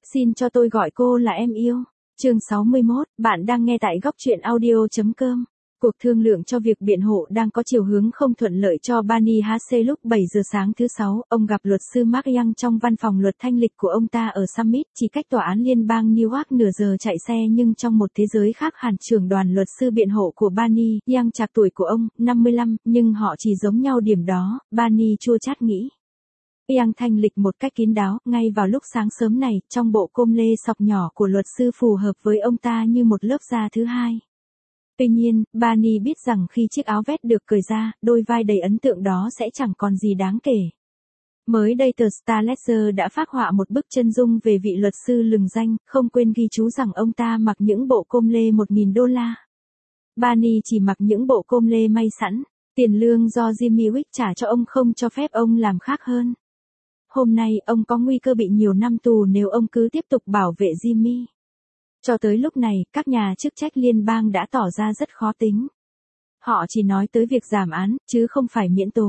Xin cho tôi gọi cô là em yêu. Chương 61, bạn đang nghe tại góc truyện audio.com. Cuộc thương lượng cho việc biện hộ đang có chiều hướng không thuận lợi cho Bani Hase. Lúc 7 giờ sáng thứ Sáu, ông gặp luật sư Mark Young trong văn phòng luật thanh lịch của ông ta ở Summit, chỉ cách tòa án liên bang New York nửa giờ chạy xe, nhưng trong một thế giới khác hẳn. Trưởng đoàn luật sư biện hộ của Bani Young trạc tuổi của ông, 55, nhưng họ chỉ giống nhau điểm đó, Bani chua chát nghĩ. Young thanh lịch một cách kín đáo, ngay vào lúc sáng sớm này, trong bộ com lê sọc nhỏ của luật sư phù hợp với ông ta như một lớp da thứ hai. Tuy nhiên, Bani biết rằng khi chiếc áo vest được cởi ra, đôi vai đầy ấn tượng đó sẽ chẳng còn gì đáng kể. Mới đây tờ Star Ledger đã phác họa một bức chân dung về vị luật sư lừng danh, không quên ghi chú rằng ông ta mặc những bộ com lê $1.000. Bani chỉ mặc những bộ com lê may sẵn, tiền lương do Jimmy Wick trả cho ông không cho phép ông làm khác hơn. Hôm nay, ông có nguy cơ bị nhiều năm tù nếu ông cứ tiếp tục bảo vệ Jimmy. Cho tới lúc này, các nhà chức trách liên bang đã tỏ ra rất khó tính. Họ chỉ nói tới việc giảm án, chứ không phải miễn tố.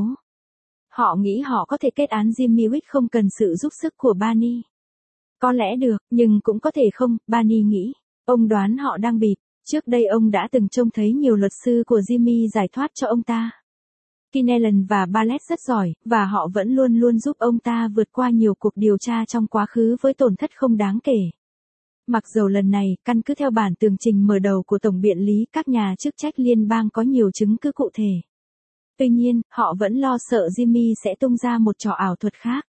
Họ nghĩ họ có thể kết án Jimmy Wick không cần sự giúp sức của Bani. Có lẽ được, nhưng cũng có thể không, Bani nghĩ. Ông đoán họ đang bịp. Trước đây ông đã từng trông thấy nhiều luật sư của Jimmy giải thoát cho ông ta. Kinellan và Barrett rất giỏi, và họ vẫn luôn luôn giúp ông ta vượt qua nhiều cuộc điều tra trong quá khứ với tổn thất không đáng kể. Mặc dầu lần này, căn cứ theo bản tường trình mở đầu của Tổng biện lý, các nhà chức trách liên bang có nhiều chứng cứ cụ thể. Tuy nhiên, họ vẫn lo sợ Jimmy sẽ tung ra một trò ảo thuật khác.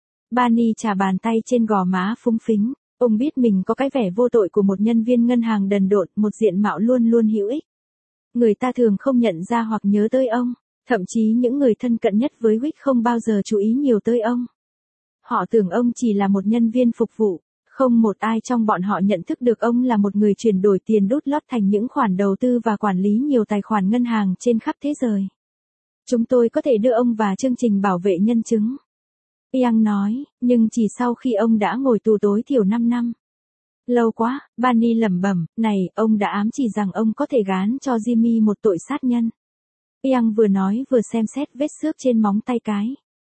Bani chà bàn tay trên gò má phúng phính. Ông biết mình có cái vẻ vô tội của một nhân viên ngân hàng đần độn, một diện mạo luôn luôn hữu ích. Người ta thường không nhận ra hoặc nhớ tới ông. Thậm chí những người thân cận nhất với Wick không bao giờ chú ý nhiều tới ông. Họ tưởng ông chỉ là một nhân viên phục vụ. Không một ai trong bọn họ nhận thức được ông là một người chuyển đổi tiền đút lót thành những khoản đầu tư và quản lý nhiều tài khoản ngân hàng trên khắp thế giới. Chúng tôi có thể đưa ông vào chương trình bảo vệ nhân chứng. Young nói, nhưng chỉ sau khi ông đã ngồi tù tối thiểu 5 năm. Lâu quá, Bani lẩm bẩm, này, ông đã ám chỉ rằng ông có thể gán cho Jimmy một tội sát nhân. Young vừa nói vừa xem xét vết xước trên móng tay cái.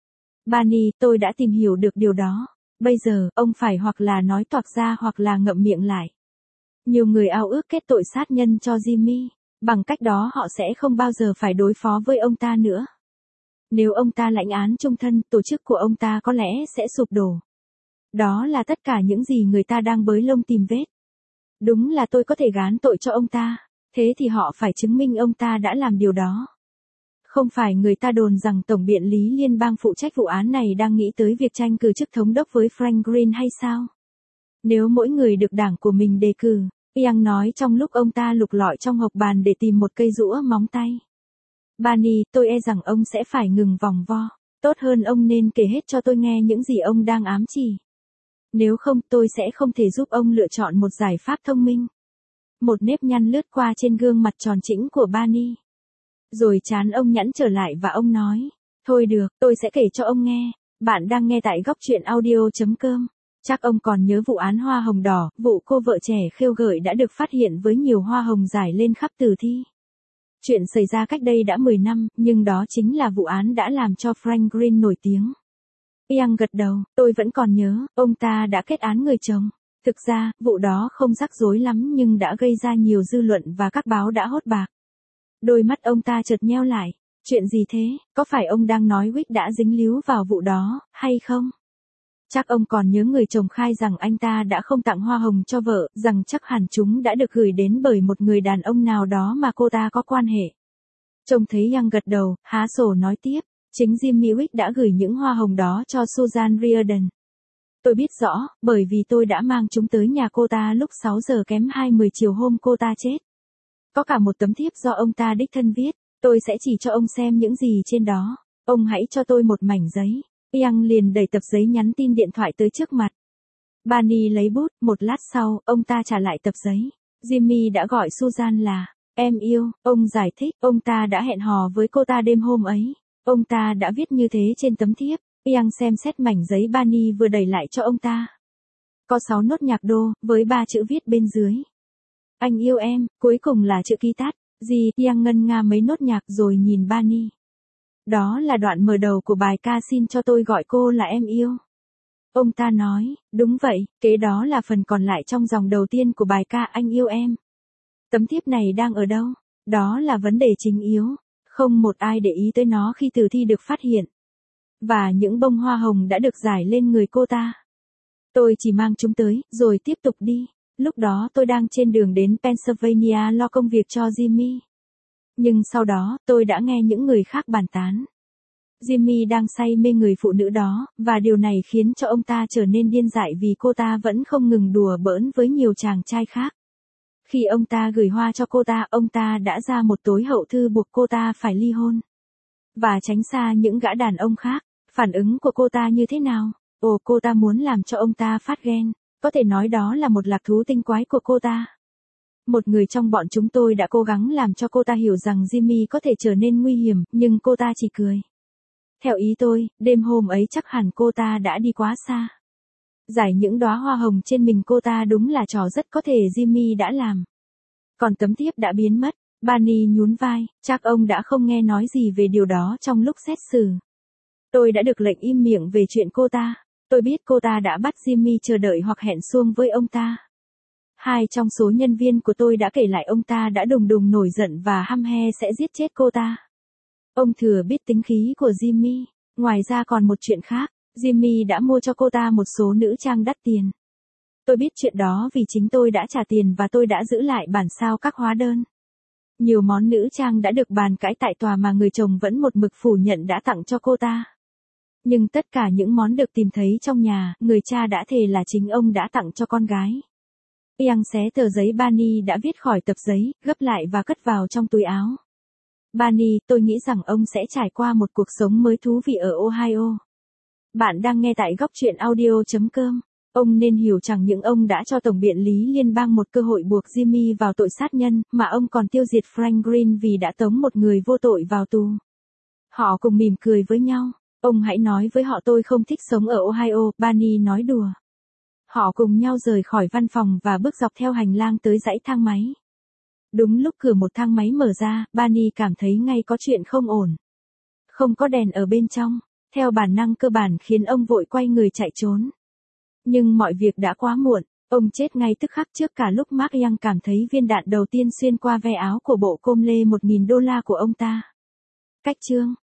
Bani, tôi đã tìm hiểu được điều đó. Bây giờ, ông phải hoặc là nói toạc ra hoặc là ngậm miệng lại. Nhiều người ao ước kết tội sát nhân cho Jimmy. Bằng cách đó họ sẽ không bao giờ phải đối phó với ông ta nữa. Nếu ông ta lãnh án chung thân, tổ chức của ông ta có lẽ sẽ sụp đổ. Đó là tất cả những gì người ta đang bới lông tìm vết. Đúng là tôi có thể gán tội cho ông ta. Thế thì họ phải chứng minh ông ta đã làm điều đó. Không phải người ta đồn rằng Tổng biện lý liên bang phụ trách vụ án này đang nghĩ tới việc tranh cử chức thống đốc với Frank Green hay sao? Nếu mỗi người được đảng của mình đề cử, Young nói trong lúc ông ta lục lọi trong hộc bàn để tìm một cây rũa móng tay. Bani, tôi e rằng ông sẽ phải ngừng vòng vo. Tốt hơn ông nên kể hết cho tôi nghe những gì ông đang ám chỉ. Nếu không, tôi sẽ không thể giúp ông lựa chọn một giải pháp thông minh. Một nếp nhăn lướt qua trên gương mặt tròn trĩnh của Bani. Rồi trán ông nhẵn trở lại và ông nói, thôi được, tôi sẽ kể cho ông nghe. Bạn đang nghe tại góc truyện audio.com. Chắc ông còn nhớ vụ án hoa hồng đỏ, vụ cô vợ trẻ khêu gợi đã được phát hiện với nhiều hoa hồng rải lên khắp tử thi. Chuyện xảy ra cách đây đã 10 năm, nhưng đó chính là vụ án đã làm cho Frank Green nổi tiếng. Young gật đầu, tôi vẫn còn nhớ, ông ta đã kết án người chồng. Thực ra, vụ đó không rắc rối lắm nhưng đã gây ra nhiều dư luận và các báo đã hốt bạc. Đôi mắt ông ta chợt nheo lại. Chuyện gì thế, có phải ông đang nói Wick đã dính líu vào vụ đó, hay không? Chắc ông còn nhớ người chồng khai rằng anh ta đã không tặng hoa hồng cho vợ, rằng chắc hẳn chúng đã được gửi đến bởi một người đàn ông nào đó mà cô ta có quan hệ. Trông thấy Young gật đầu, há sổ nói tiếp, chính Jimmy Wick đã gửi những hoa hồng đó cho Susan Riordan. Tôi biết rõ, bởi vì tôi đã mang chúng tới nhà cô ta lúc 6 giờ kém 20 chiều hôm cô ta chết. Có cả một tấm thiếp do ông ta đích thân viết, tôi sẽ chỉ cho ông xem những gì trên đó. Ông hãy cho tôi một mảnh giấy. Young liền đẩy tập giấy nhắn tin điện thoại tới trước mặt. Bani lấy bút, một lát sau, ông ta trả lại tập giấy. Jimmy đã gọi Susan là, em yêu, ông giải thích, ông ta đã hẹn hò với cô ta đêm hôm ấy. Ông ta đã viết như thế trên tấm thiếp. Young xem xét mảnh giấy Bani vừa đẩy lại cho ông ta. Có 6 nốt nhạc đô, với 3 chữ viết bên dưới. Anh yêu em, cuối cùng là chữ ký tắt. Young ngân nga mấy nốt nhạc rồi nhìn Bani. Đó là đoạn mở đầu của bài ca xin cho tôi gọi cô là em yêu. Ông ta nói, đúng vậy, kế đó là phần còn lại trong dòng đầu tiên của bài ca Anh yêu em. Tấm thiếp này đang ở đâu? Đó là vấn đề chính yếu. Không một ai để ý tới nó khi tử thi được phát hiện. Và những bông hoa hồng đã được rải lên người cô ta. Tôi chỉ mang chúng tới, rồi tiếp tục đi. Lúc đó tôi đang trên đường đến Pennsylvania lo công việc cho Jimmy. Nhưng sau đó, tôi đã nghe những người khác bàn tán. Jimmy đang say mê người phụ nữ đó, và điều này khiến cho ông ta trở nên điên dại vì cô ta vẫn không ngừng đùa bỡn với nhiều chàng trai khác. Khi ông ta gửi hoa cho cô ta, ông ta đã ra một tối hậu thư buộc cô ta phải ly hôn. Và tránh xa những gã đàn ông khác. Phản ứng của cô ta như thế nào? Ồ, cô ta muốn làm cho ông ta phát ghen. Có thể nói đó là một lạc thú tinh quái của cô ta. Một người trong bọn chúng tôi đã cố gắng làm cho cô ta hiểu rằng Jimmy có thể trở nên nguy hiểm, nhưng cô ta chỉ cười. Theo ý tôi, đêm hôm ấy chắc hẳn cô ta đã đi quá xa. Rải những đóa hoa hồng trên mình cô ta đúng là trò rất có thể Jimmy đã làm. Còn tấm thiếp đã biến mất. Barney nhún vai, chắc ông đã không nghe nói gì về điều đó trong lúc xét xử. Tôi đã được lệnh im miệng về chuyện cô ta. Tôi biết cô ta đã bắt Jimmy chờ đợi hoặc hẹn xuông với ông ta. Hai trong số nhân viên của tôi đã kể lại ông ta đã đùng đùng nổi giận và hăm he sẽ giết chết cô ta. Ông thừa biết tính khí của Jimmy. Ngoài ra còn một chuyện khác, Jimmy đã mua cho cô ta một số nữ trang đắt tiền. Tôi biết chuyện đó vì chính tôi đã trả tiền và tôi đã giữ lại bản sao các hóa đơn. Nhiều món nữ trang đã được bàn cãi tại tòa mà người chồng vẫn một mực phủ nhận đã tặng cho cô ta. Nhưng tất cả những món được tìm thấy trong nhà, người cha đã thề là chính ông đã tặng cho con gái. Young xé tờ giấy Barney đã viết khỏi tập giấy, gấp lại và cất vào trong túi áo. Barney, tôi nghĩ rằng ông sẽ trải qua một cuộc sống mới thú vị ở Ohio. Bạn đang nghe tại góc truyện audio.com. Ông nên hiểu rằng những ông đã cho Tổng biện lý liên bang một cơ hội buộc Jimmy vào tội sát nhân, mà ông còn tiêu diệt Frank Green vì đã tống một người vô tội vào tù. Họ cùng mỉm cười với nhau. Ông hãy nói với họ tôi không thích sống ở Ohio, Barney nói đùa. Họ cùng nhau rời khỏi văn phòng và bước dọc theo hành lang tới dãy thang máy. Đúng lúc cửa một thang máy mở ra, Barney cảm thấy ngay có chuyện không ổn. Không có đèn ở bên trong, theo bản năng cơ bản khiến ông vội quay người chạy trốn. Nhưng mọi việc đã quá muộn, ông chết ngay tức khắc trước cả lúc Mark Young cảm thấy viên đạn đầu tiên xuyên qua ve áo của bộ com lê $1.000 của ông ta. Cách chương